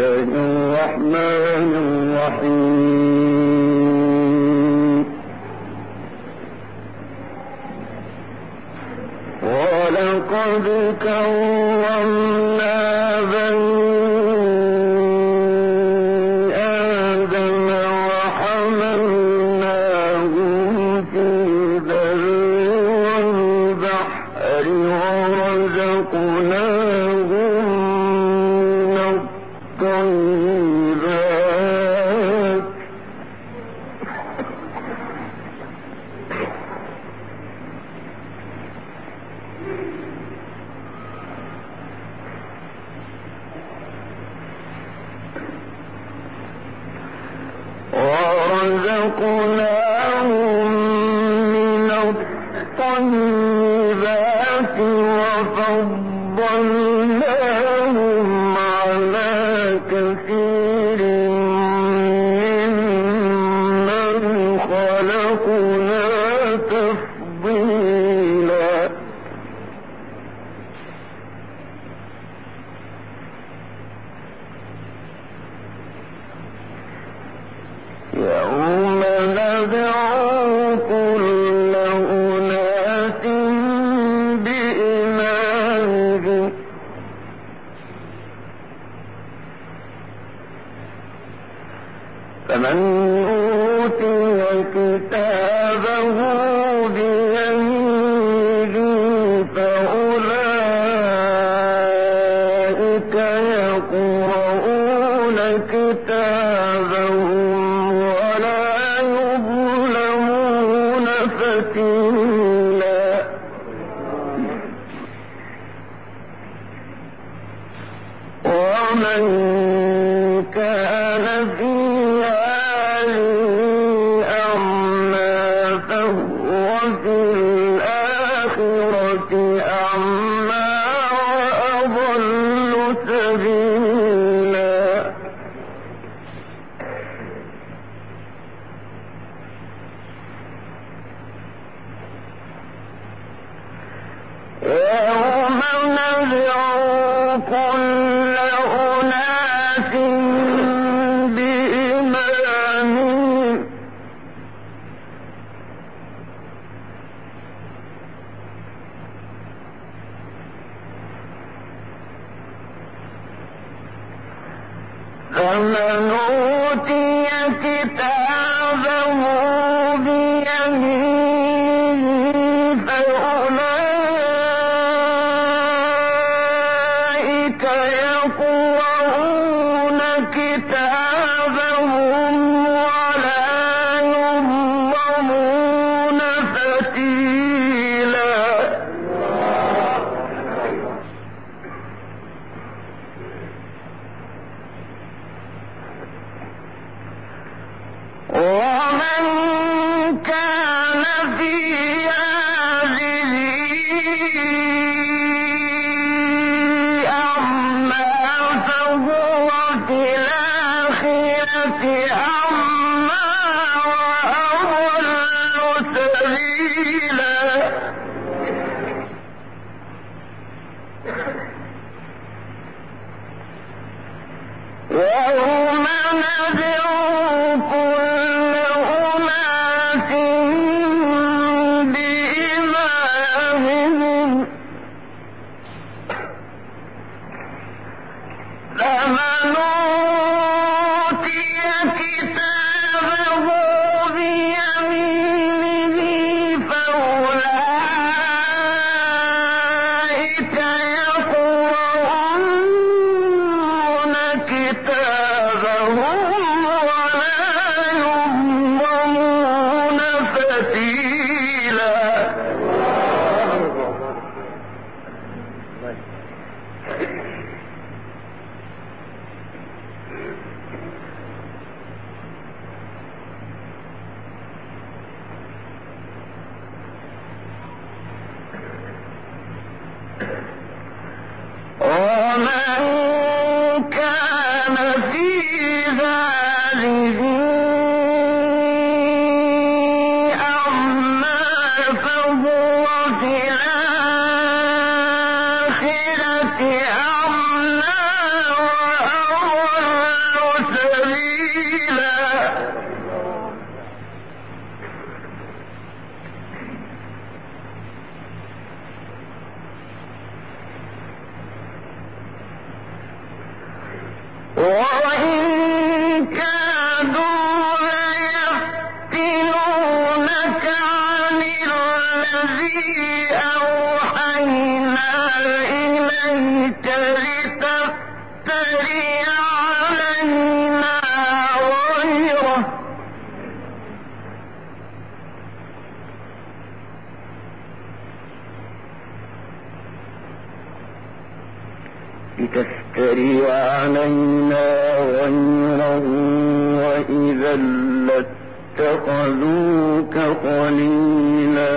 الله الرحمن الرحيم. ولقد كرمنا بني آدم وحملناهم في البر والبحر ورزقناهم من الطيبات وفضلناهم على كثير ممن خلقنا تفضيلا. يوم ندعو كل أناس بإمامهم فمن أوتي كتابه بيمينه فأولئك يقرؤون كتابهم ولا يظلمون فتيلا. ومن كان في هذه أعمى فهو في الآخرة أعمى وأضل سبيلا. يوم ندعو كل أناس بإمامهم فمن أوتي كتابه بيمينه فأولئك يقرؤون كتابهم ولا يظلمون فتيلا. ومن كان في هذه أعمى فهو في الآخرة أعمى وأضل سبيلا. يوم ندعو كل أناس بإمامهم فمن أوتي كتابه بيمينه فأولئك يقرؤون كتابهم ولا يظلمون فتيلا. ومن كان في هذه أعمى فهو في الآخرة أعمى وأضل لتفتري علينا غيره وإذا لاتخذوك خليلا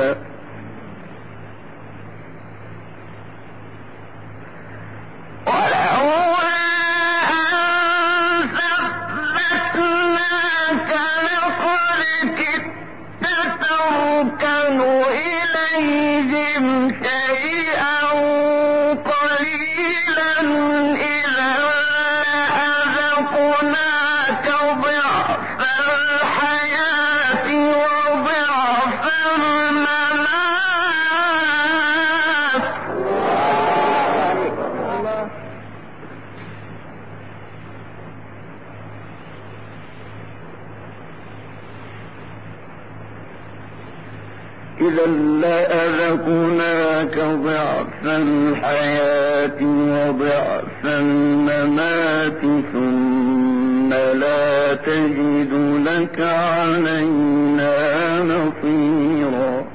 إذا لأذقناك ضعف الحياة وضعف الممات ثم لا تجد لك علينا نصيرا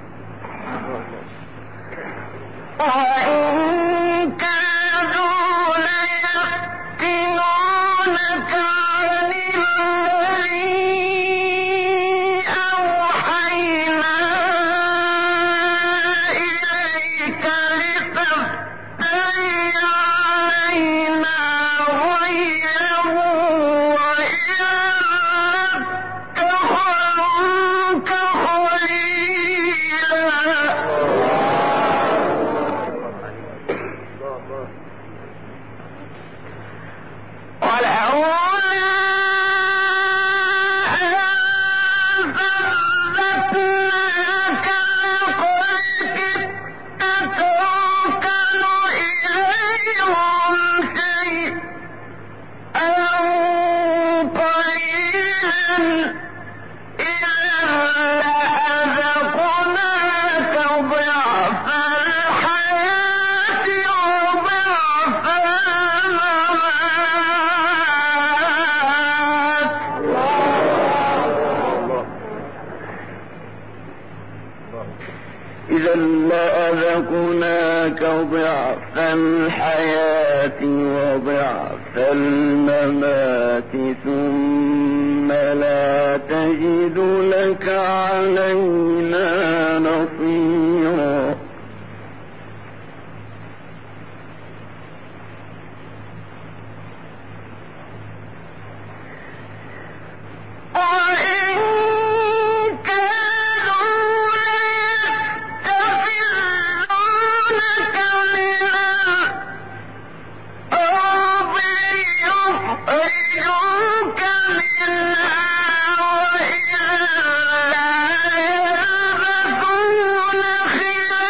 إذا لأذقناك ضعف الحياة وضعف الممات ثم لا تجد لك علينا نصيرا خلافك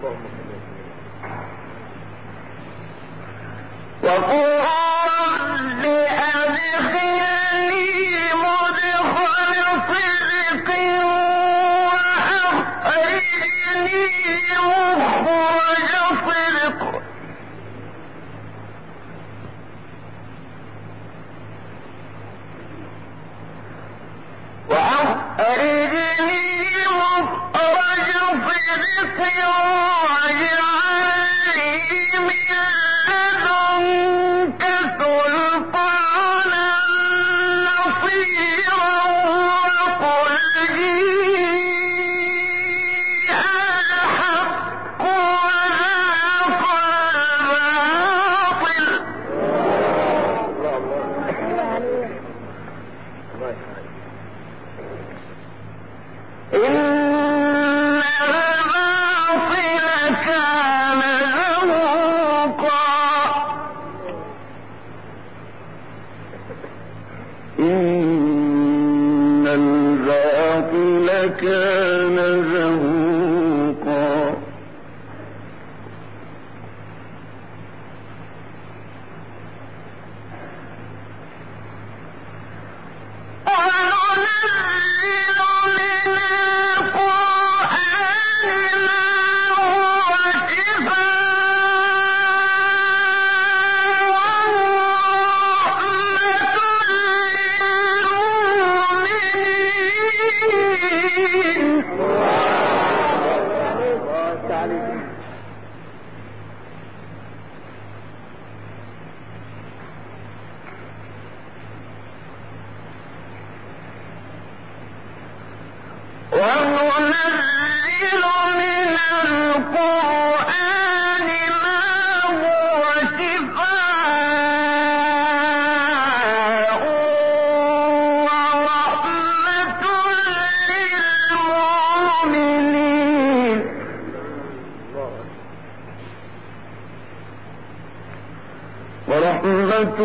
ورحمة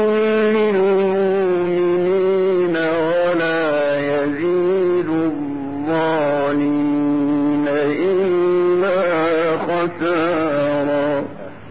للمؤمنين ولا يزيد الظالمين إلا خسارا.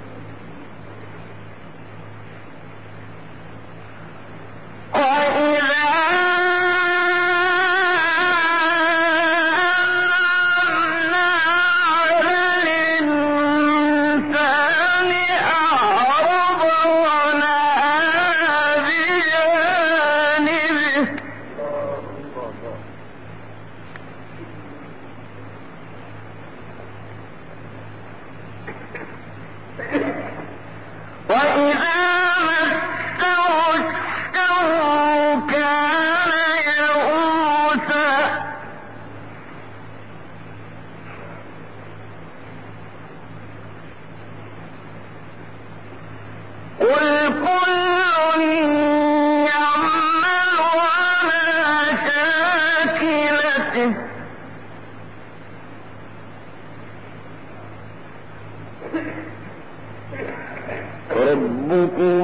ربكم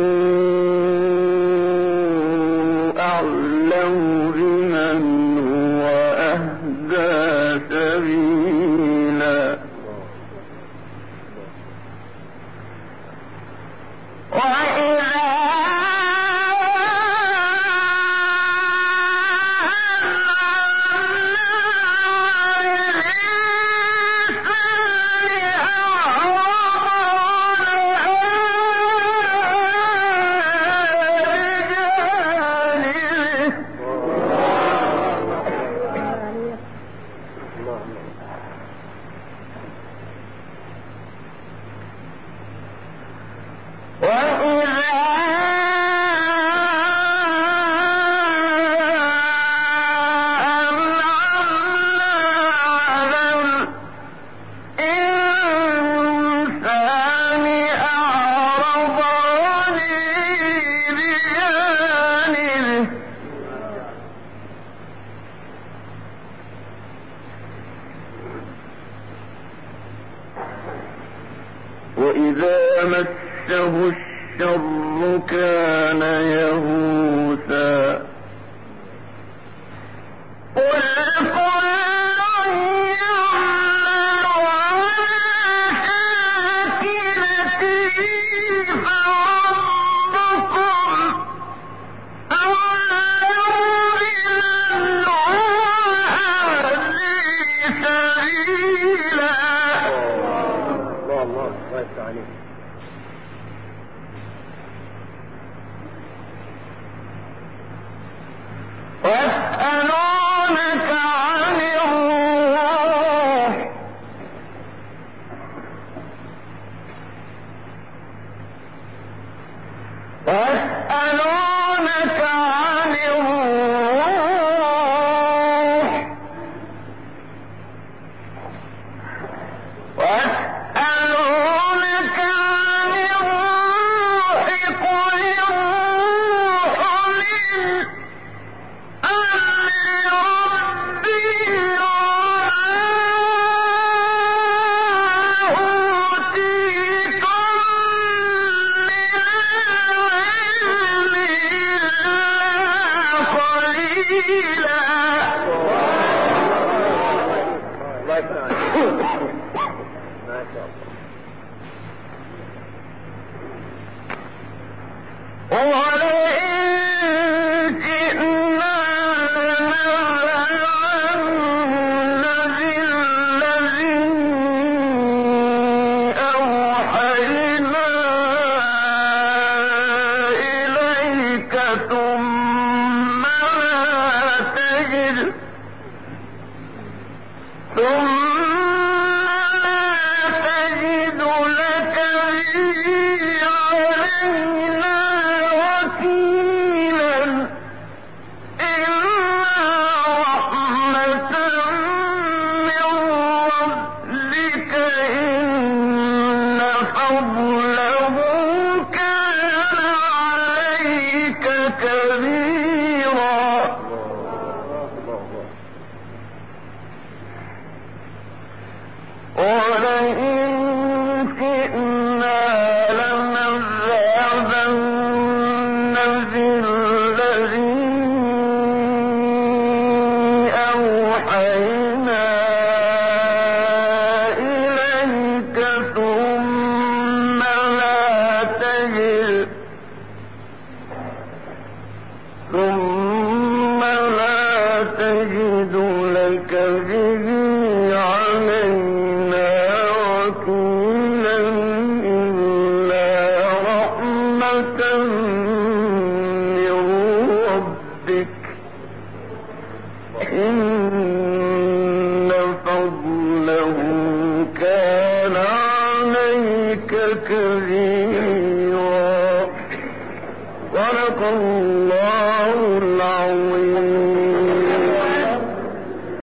أعلم بمن هو أهدى سبيلا. وإذا مسه الشر كان يئوسا. قل كل يعمل على يفتح عليك. ويسألونك عن الروح ويسألونك عن الروح ويسألونك عن الروح قل الروح من أمر ربي وما أوتيتم من العلم إلا قليلا. الله يسمعك. ما شاء الله. ولئن جئنا لنذهبن بالذي أوحينا إليك ثم لا تجد لك به علينا وكيلا إلا رحمة من ربك إن فضله كان عليك كبيرا. ولئن شئنا لنذهبن بالذي أوحينا إليك ثم لا تجد لك به علينا وكيلا إلا رحمة من ربك إن فضله كان عليك كبيرا. صدق الله.